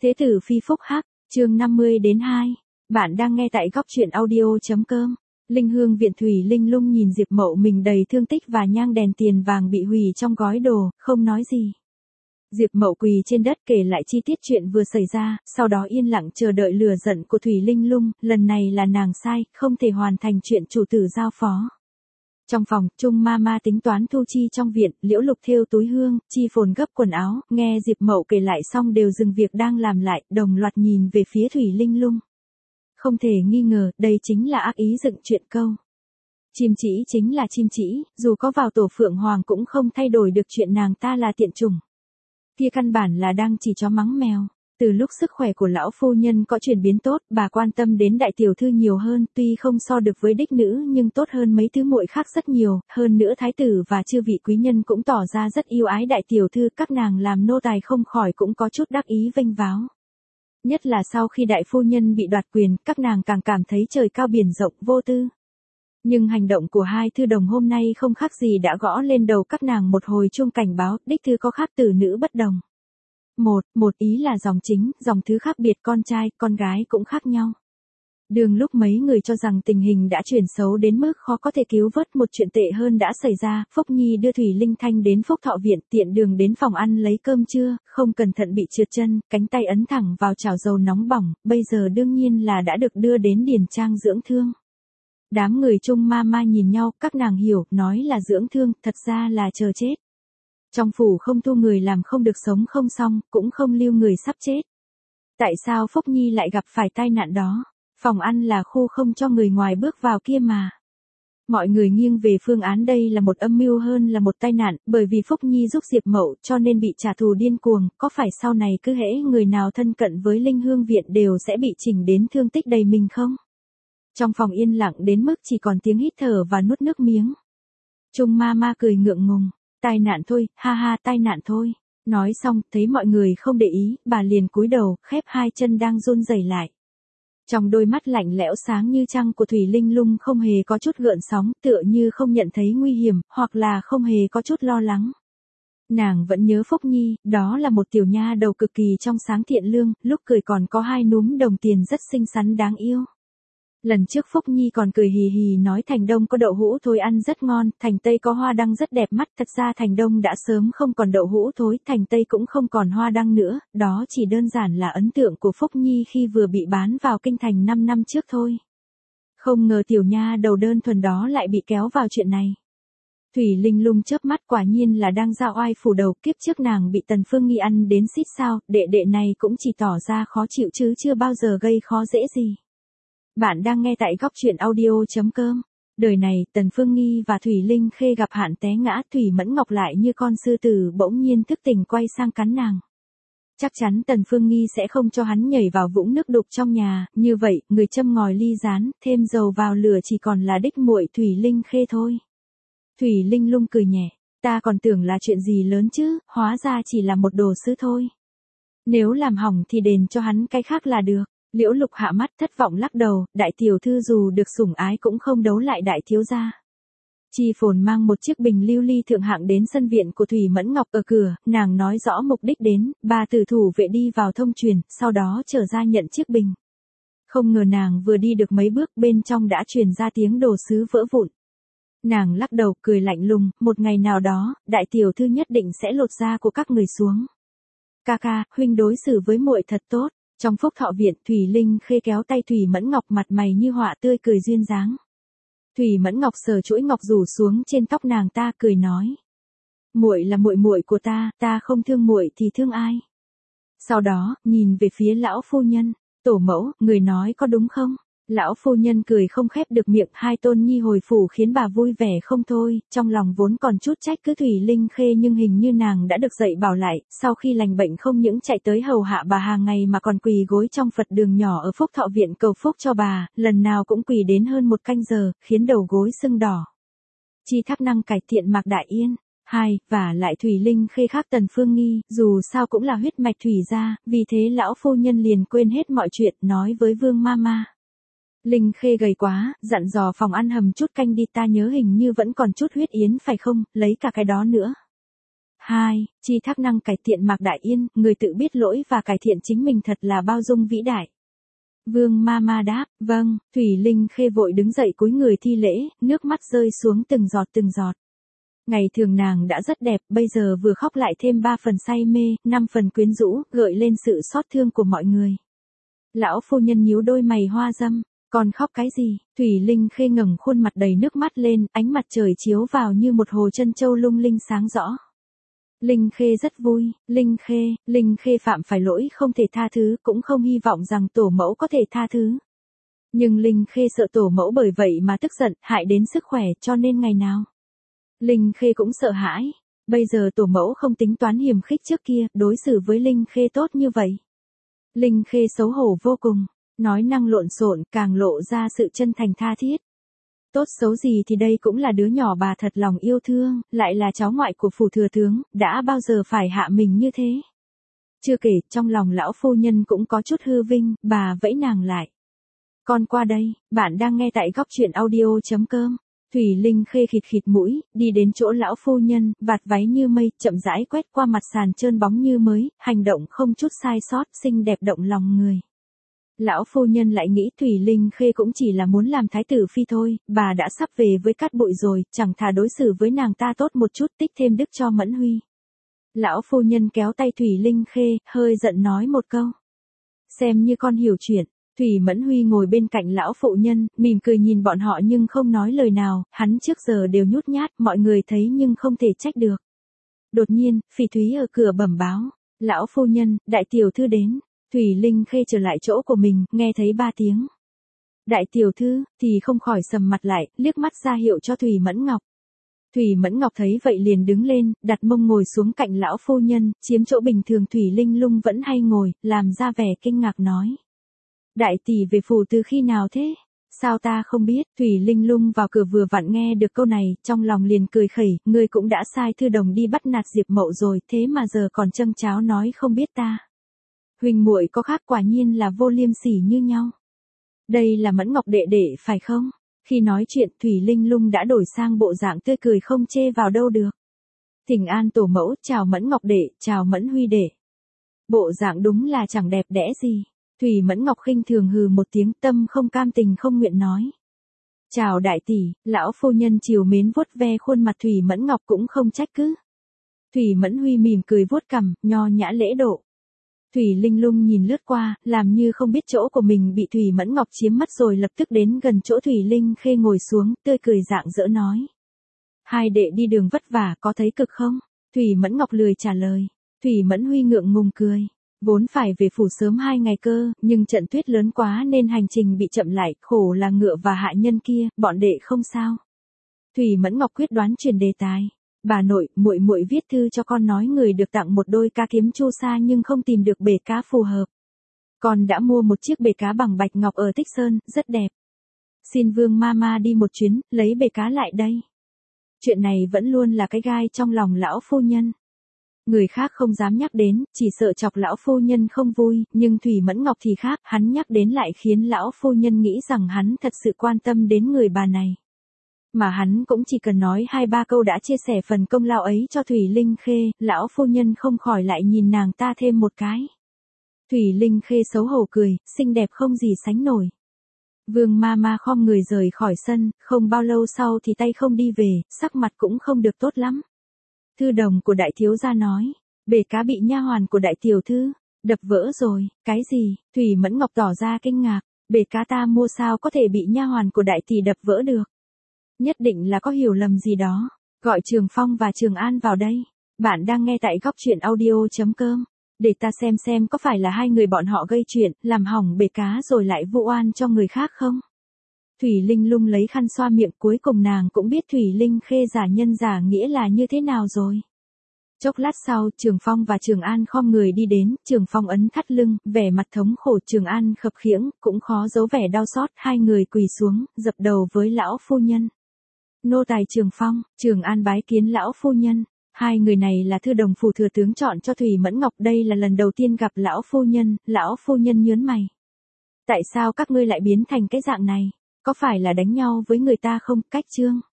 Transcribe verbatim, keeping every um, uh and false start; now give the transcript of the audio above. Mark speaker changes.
Speaker 1: Thế tử phi phúc hắc, chương năm mươi đến hai. Bạn đang nghe tại góc truyện audio.com. Linh Hương viện Thủy Linh Lung nhìn Diệp Mậu mình đầy thương tích và nhang đèn tiền vàng bị hủy trong gói đồ, không nói gì. Diệp Mậu quỳ trên đất kể lại chi tiết chuyện vừa xảy ra, sau đó yên lặng chờ đợi lửa giận của Thủy Linh Lung, lần này là nàng sai, không thể hoàn thành chuyện chủ tử giao phó. Trong phòng, Trung ma ma tính toán thu chi trong viện, Liễu Lục thêu túi hương, Chi Phồn gấp quần áo, nghe Diệp Mậu kể lại xong đều dừng việc đang làm lại, đồng loạt nhìn về phía Thủy Linh Lung. Không thể nghi ngờ, đây chính là ác ý dựng chuyện câu. Chim chỉ chính là chim chỉ, dù có vào tổ Phượng Hoàng cũng không thay đổi được chuyện nàng ta là tiện chủng. Kia căn bản là đang chỉ chó mắng mèo. Từ lúc sức khỏe của lão phu nhân có chuyển biến tốt, bà quan tâm đến đại tiểu thư nhiều hơn, tuy không so được với đích nữ nhưng tốt hơn mấy thứ muội khác rất nhiều, hơn nữa thái tử và chư vị quý nhân cũng tỏ ra rất yêu ái đại tiểu thư, các nàng làm nô tài không khỏi cũng có chút đắc ý vênh váo. Nhất là sau khi đại phu nhân bị đoạt quyền, các nàng càng cảm thấy trời cao biển rộng vô tư. Nhưng hành động của hai thư đồng hôm nay không khác gì đã gõ lên đầu các nàng một hồi chuông cảnh báo, đích thư có khác từ nữ bất đồng. Một, một ý là dòng chính, dòng thứ khác biệt, con trai, con gái cũng khác nhau. Đường lúc mấy người cho rằng tình hình đã chuyển xấu đến mức khó có thể cứu vớt, một chuyện tệ hơn đã xảy ra, Phúc Nhi đưa Thủy Linh Thanh đến Phúc Thọ viện, tiện đường đến phòng ăn lấy cơm trưa, không cẩn thận bị trượt chân, cánh tay ấn thẳng vào chảo dầu nóng bỏng, bây giờ đương nhiên là đã được đưa đến điền trang dưỡng thương. Đám người Trung ma ma nhìn nhau, các nàng hiểu, nói là dưỡng thương, thật ra là chờ chết. Trong phủ không thu người làm không được sống không xong, cũng không lưu người sắp chết. Tại sao Phúc Nhi lại gặp phải tai nạn đó? Phòng ăn là khu không cho người ngoài bước vào kia mà. Mọi người nghiêng về phương án đây là một âm mưu hơn là một tai nạn, bởi vì Phúc Nhi giúp Diệp Mậu cho nên bị trả thù điên cuồng, có phải sau này cứ hễ người nào thân cận với Linh Hương viện đều sẽ bị chỉnh đến thương tích đầy mình không? Trong phòng yên lặng đến mức chỉ còn tiếng hít thở và nuốt nước miếng. Trung ma ma cười ngượng ngùng. Tai nạn thôi, ha ha, tai nạn thôi. Nói xong, thấy mọi người không để ý, bà liền cúi đầu, khép hai chân đang run rẩy lại. Trong đôi mắt lạnh lẽo sáng như trăng của Thủy Linh Lung không hề có chút gợn sóng, tựa như không nhận thấy nguy hiểm, hoặc là không hề có chút lo lắng. Nàng vẫn nhớ Phúc Nhi, đó là một tiểu nha đầu cực kỳ trong sáng thiện lương, lúc cười còn có hai núm đồng tiền rất xinh xắn đáng yêu. Lần trước Phúc Nhi còn cười hì hì nói Thành Đông có đậu hũ thối ăn rất ngon, Thành Tây có hoa đăng rất đẹp mắt, thật ra Thành Đông đã sớm không còn đậu hũ thối, Thành Tây cũng không còn hoa đăng nữa, đó chỉ đơn giản là ấn tượng của Phúc Nhi khi vừa bị bán vào kinh thành năm năm trước thôi. Không ngờ tiểu nha đầu đơn thuần đó lại bị kéo vào chuyện này. Thủy Linh Lung chớp mắt, quả nhiên là đang ra oai phủ đầu, kiếp trước nàng bị Tần Phương Nghi ăn đến xít sao, đệ đệ này cũng chỉ tỏ ra khó chịu chứ chưa bao giờ gây khó dễ gì. Bạn đang nghe tại góc truyện audio.com. Đời này, Tần Phương Nghi và Thủy Linh Khê gặp hạn té ngã, Thủy Mẫn Ngọc lại như con sư tử bỗng nhiên thức tỉnh quay sang cắn nàng. Chắc chắn Tần Phương Nghi sẽ không cho hắn nhảy vào vũng nước đục trong nhà, như vậy, người châm ngòi ly rán, thêm dầu vào lửa chỉ còn là đích muội Thủy Linh Khê thôi. Thủy Linh Lung cười nhẹ, ta còn tưởng là chuyện gì lớn chứ, hóa ra chỉ là một đồ sứ thôi. Nếu làm hỏng thì đền cho hắn cái khác là được. Liễu Lục hạ mắt thất vọng lắc đầu, đại tiểu thư dù được sủng ái cũng không đấu lại đại thiếu gia. Chi Phồn mang một chiếc bình lưu ly thượng hạng đến sân viện của Thủy Mẫn Ngọc, ở cửa, nàng nói rõ mục đích đến, bà tử thủ vệ đi vào thông truyền, sau đó trở ra nhận chiếc bình. Không ngờ nàng vừa đi được mấy bước bên trong đã truyền ra tiếng đồ sứ vỡ vụn. Nàng lắc đầu cười lạnh lùng, một ngày nào đó, đại tiểu thư nhất định sẽ lột da của các người xuống. Ca ca, huynh đối xử với muội thật tốt. Trong Phúc Thọ viện, Thủy Linh Khê kéo tay Thủy Mẫn Ngọc, mặt mày như họa tươi cười duyên dáng. Thủy Mẫn Ngọc sờ chuỗi ngọc rủ xuống trên tóc nàng ta, cười nói: "Muội là muội muội của ta, ta không thương muội thì thương ai?" Sau đó, nhìn về phía lão phu nhân, "Tổ mẫu, người nói có đúng không?" Lão phu nhân cười không khép được miệng, hai tôn nhi hồi phủ khiến bà vui vẻ không thôi, trong lòng vốn còn chút trách cứ Thủy Linh Khê nhưng hình như nàng đã được dạy bảo lại, sau khi lành bệnh không những chạy tới hầu hạ bà hàng ngày mà còn quỳ gối trong Phật đường nhỏ ở Phúc Thọ viện cầu phúc cho bà, lần nào cũng quỳ đến hơn một canh giờ, khiến đầu gối sưng đỏ. Chi thác năng cải thiện Mạc Đại Yên. Hai, và lại Thủy Linh Khê khác Tần Phương Nghi, dù sao cũng là huyết mạch Thủy gia, vì thế lão phu nhân liền quên hết mọi chuyện, nói với Vương Mama. Linh Khê gầy quá, dặn dò phòng ăn hầm chút canh đi, ta nhớ hình như vẫn còn chút huyết yến phải không, lấy cả cái đó nữa. hai. Chi thác năng cải thiện Mạc Đại Yên, người tự biết lỗi và cải thiện chính mình thật là bao dung vĩ đại. Vương Mama đáp, vâng. Thủy Linh Khê vội đứng dậy cúi người thi lễ, nước mắt rơi xuống từng giọt từng giọt. Ngày thường nàng đã rất đẹp, bây giờ vừa khóc lại thêm ba phần say mê, năm phần quyến rũ, gợi lên sự xót thương của mọi người. Lão phu nhân nhíu đôi mày hoa dâm, còn khóc cái gì? Thủy Linh Khê ngẩng khuôn mặt đầy nước mắt lên, ánh mặt trời chiếu vào như một hồ chân châu lung linh sáng rõ. Linh Khê rất vui, Linh Khê, Linh Khê phạm phải lỗi không thể tha thứ, cũng không hy vọng rằng tổ mẫu có thể tha thứ. Nhưng Linh Khê sợ tổ mẫu bởi vậy mà tức giận, hại đến sức khỏe, cho nên ngày nào Linh Khê cũng sợ hãi. Bây giờ tổ mẫu không tính toán hiềm khích trước kia, đối xử với Linh Khê tốt như vậy. Linh Khê xấu hổ vô cùng, nói năng lộn xộn, càng lộ ra sự chân thành tha thiết. Tốt xấu gì thì đây cũng là đứa nhỏ bà thật lòng yêu thương, lại là cháu ngoại của phủ thừa tướng, đã bao giờ phải hạ mình như thế. Chưa kể, trong lòng lão phu nhân cũng có chút hư vinh, bà vẫy nàng lại. Con qua đây, bạn đang nghe tại góc truyện audio chấm com. Thủy Linh Khê khịt khịt mũi, đi đến chỗ lão phu nhân, vạt váy như mây, chậm rãi quét qua mặt sàn trơn bóng như mới, hành động không chút sai sót, xinh đẹp động lòng người. Lão phu nhân lại nghĩ Thủy Linh Khê cũng chỉ là muốn làm thái tử phi thôi, bà đã sắp về với Cát Bụi rồi, chẳng thà đối xử với nàng ta tốt một chút, tích thêm đức cho Mẫn Huy. Lão phu nhân kéo tay Thủy Linh Khê, hơi giận nói một câu. Xem như con hiểu chuyện. Thủy Mẫn Huy ngồi bên cạnh lão phụ nhân, mỉm cười nhìn bọn họ nhưng không nói lời nào, hắn trước giờ đều nhút nhát, mọi người thấy nhưng không thể trách được. Đột nhiên, Phỉ Thúy ở cửa bẩm báo, lão phu nhân, đại tiểu thư đến. Thủy Linh Khê trở lại chỗ của mình, nghe thấy ba tiếng. Đại tiểu thư, thì không khỏi sầm mặt lại, liếc mắt ra hiệu cho Thủy Mẫn Ngọc. Thủy Mẫn Ngọc thấy vậy liền đứng lên, đặt mông ngồi xuống cạnh lão phu nhân, chiếm chỗ bình thường Thủy Linh Lung vẫn hay ngồi, làm ra vẻ kinh ngạc nói. Đại tỷ về phủ từ khi nào thế? Sao ta không biết? Thủy Linh Lung vào cửa vừa vặn nghe được câu này, trong lòng liền cười khẩy, ngươi cũng đã sai thư đồng đi bắt nạt Diệp Mậu rồi, thế mà giờ còn châm cháo nói không biết ta. Huỳnh muội có khác, quả nhiên là vô liêm sỉ như nhau. Đây là Mẫn Ngọc đệ đệ phải không? Khi nói chuyện Thủy Linh Lung đã đổi sang bộ dạng tươi cười không chê vào đâu được. Thỉnh an tổ mẫu, chào Mẫn Ngọc đệ, chào Mẫn Huy đệ. Bộ dạng đúng là chẳng đẹp đẽ gì. Thủy Mẫn Ngọc khinh thường hừ một tiếng, tâm không cam tình không nguyện nói. Chào đại tỷ, lão phu nhân chiều mến vuốt ve khuôn mặt Thủy Mẫn Ngọc cũng không trách cứ. Thủy Mẫn Huy mỉm cười vuốt cằm, nho nhã lễ độ. Thủy Linh Lung nhìn lướt qua, làm như không biết chỗ của mình bị Thủy Mẫn Ngọc chiếm mất rồi lập tức đến gần chỗ Thủy Linh Khê ngồi xuống, tươi cười rạng rỡ nói. Hai đệ đi đường vất vả, có thấy cực không? Thủy Mẫn Ngọc lười trả lời. Thủy Mẫn Huy ngượng ngùng cười. Vốn phải về phủ sớm hai ngày cơ, nhưng trận tuyết lớn quá nên hành trình bị chậm lại, khổ là ngựa và hạ nhân kia, bọn đệ không sao. Thủy Mẫn Ngọc quyết đoán chuyển đề tài. Bà nội, muội muội viết thư cho con nói người được tặng một đôi cá kiếm chu sa nhưng không tìm được bể cá phù hợp. Con đã mua một chiếc bể cá bằng bạch ngọc ở Tích Sơn, rất đẹp. Xin Vương Mama đi một chuyến, lấy bể cá lại đây. Chuyện này vẫn luôn là cái gai trong lòng lão phu nhân. Người khác không dám nhắc đến, chỉ sợ chọc lão phu nhân không vui, nhưng Thủy Mẫn Ngọc thì khác, hắn nhắc đến lại khiến lão phu nhân nghĩ rằng hắn thật sự quan tâm đến người bà này. Mà hắn cũng chỉ cần nói hai ba câu đã chia sẻ phần công lao ấy cho Thủy Linh Khê, lão phu nhân không khỏi lại nhìn nàng ta thêm một cái. Thủy Linh Khê xấu hổ cười, xinh đẹp không gì sánh nổi. Vương Mama khom người rời khỏi sân, không bao lâu sau thì tay không đi về, sắc mặt cũng không được tốt lắm. Thư đồng của đại thiếu gia nói, bể cá bị nha hoàn của đại tiểu thư đập vỡ rồi. Cái gì? Thủy Mẫn Ngọc tỏ ra kinh ngạc, bể cá ta mua sao có thể bị nha hoàn của đại tỷ đập vỡ được? Nhất định là có hiểu lầm gì đó. Gọi Trường Phong và Trường An vào đây. Bạn đang nghe tại góc truyện audio chấm com. Để ta xem xem có phải là hai người bọn họ gây chuyện, làm hỏng bể cá rồi lại vu oan cho người khác không? Thủy Linh Lung lấy khăn xoa miệng, cuối cùng nàng cũng biết Thủy Linh Khê giả nhân giả nghĩa là như thế nào rồi. Chốc lát sau, Trường Phong và Trường An khom người đi đến, Trường Phong ấn thắt lưng, vẻ mặt thống khổ, Trường An khập khiễng, cũng khó giấu vẻ đau xót, hai người quỳ xuống, dập đầu với lão phu nhân. Nô tài Trường Phong, Trường An bái kiến lão phu nhân. Hai người này là thư đồng phủ thừa tướng chọn cho Thủy Mẫn Ngọc, đây là lần đầu tiên gặp lão phu nhân, lão phu nhân nhớn mày. Tại sao các ngươi lại biến thành cái dạng này? Có phải là đánh nhau với người ta không? Cách chương.